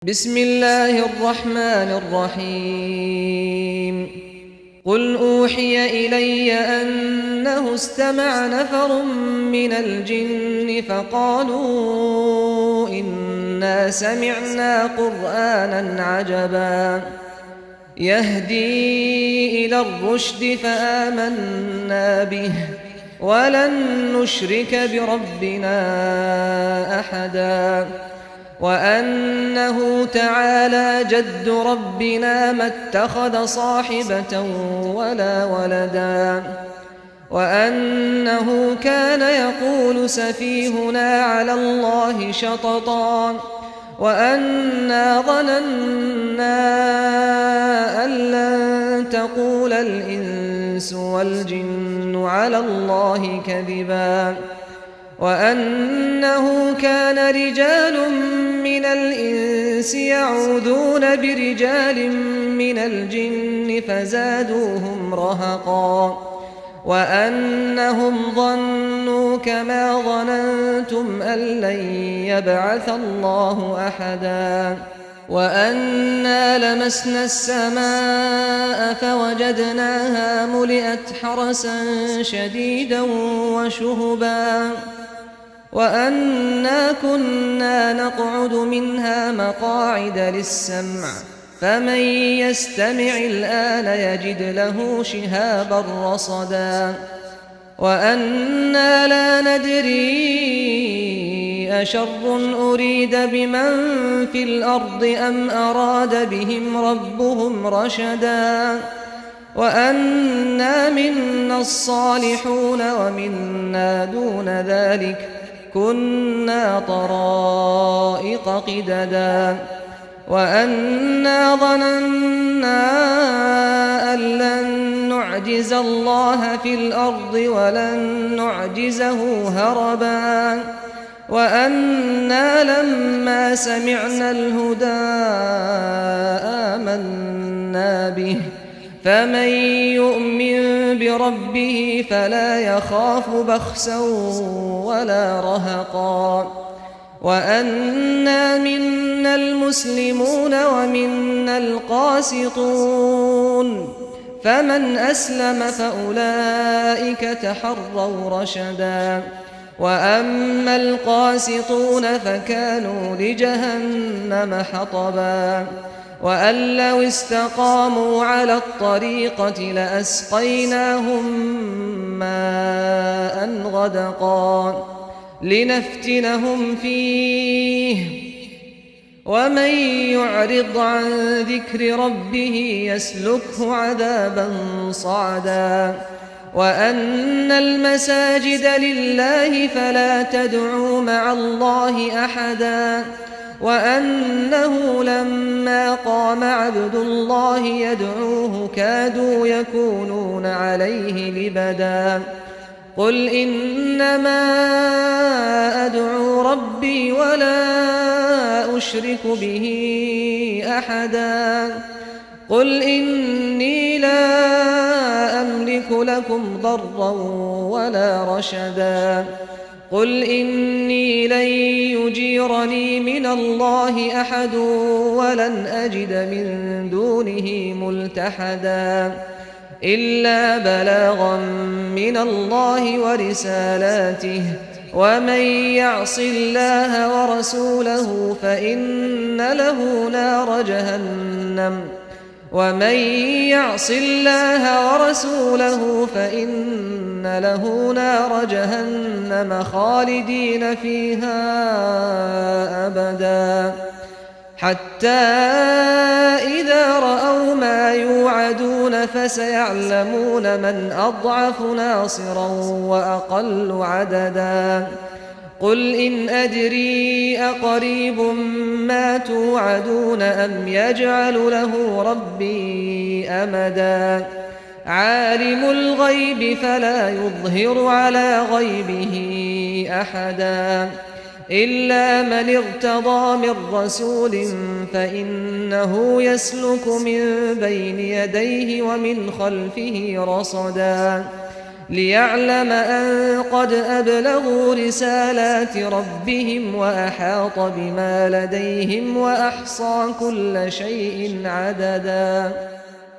بسم الله الرحمن الرحيم قل أوحي إلي أنه استمع نفر من الجن فقالوا إنا سمعنا قرآنا عجبا يهدي إلى الرشد فآمنا به ولن نشرك بربنا أحدا وأنه تعالى جد ربنا ما اتخذ صاحبة ولا ولدا وأنه كان يقول سفيهنا على الله شططا وأنا ظننا أن لن تقول الإنس والجن على الله كذبا وأنه كان رجال من الإنس يعوذون برجال من الجن فزادوهم رهقا وأنهم ظنوا كما ظننتم أن لن يبعث الله أحدا وأنا لمسنا السماء فوجدناها ملئت حرسا شديدا وشهبا وأنا كنا نقعد منها مقاعد للسمع فمن يستمع الآن يجد له شهابا رصدا وأنا لا ندري أشر أريد بمن في الأرض أم أراد بهم ربهم رشدا وأنا منا الصالحون ومنا دون ذلك كنا طرائق قددا وأنا ظننا أن لن نعجز الله في الأرض ولن نعجزه هربا وأنا لما سمعنا الهدى آمنا به فمن يؤمن بربه فلا يخاف بخسا ولا رهقا وأنا منا المسلمون ومنا القاسطون فمن أسلم فأولئك تحروا رشدا وأما القاسطون فكانوا لجهنم حطبا وأن لو استقاموا على الطريقة لأسقيناهم ماء غدقا لنفتنهم فيه ومن يعرض عن ذكر ربه يسلكه عذابا صعدا وأن المساجد لله فلا تدعوا مع الله أحدا وأنه لما قام عبد الله يدعوه كادوا يكونون عليه لبدا قل إنما أدعو ربي ولا أشرك به أحدا قل إني لا أملك لكم ضرا ولا رشدا قل إني لن يجيرني من الله أحد ولن أجد من دونه ملتحدا إلا بلاغا من الله ورسالاته ومن يعص الله ورسوله فإن له نار جهنم ومن يعص الله ورسوله فإن له نار جهنم خالدين فيها أبدا حتى إذا رأوا ما يوعدون فسيعلمون من أضعف ناصرا وأقل عددا قل إن أدري أقريب ما توعدون أم يجعل له ربي أمدا عالم الغيب فلا يظهر على غيبه أحدا إلا من ارتضى من رسول فإنه يسلك من بين يديه ومن خلفه رصدا ليعلم أن قد أبلغوا رسالات ربهم وأحاط بما لديهم وأحصى كل شيء عددا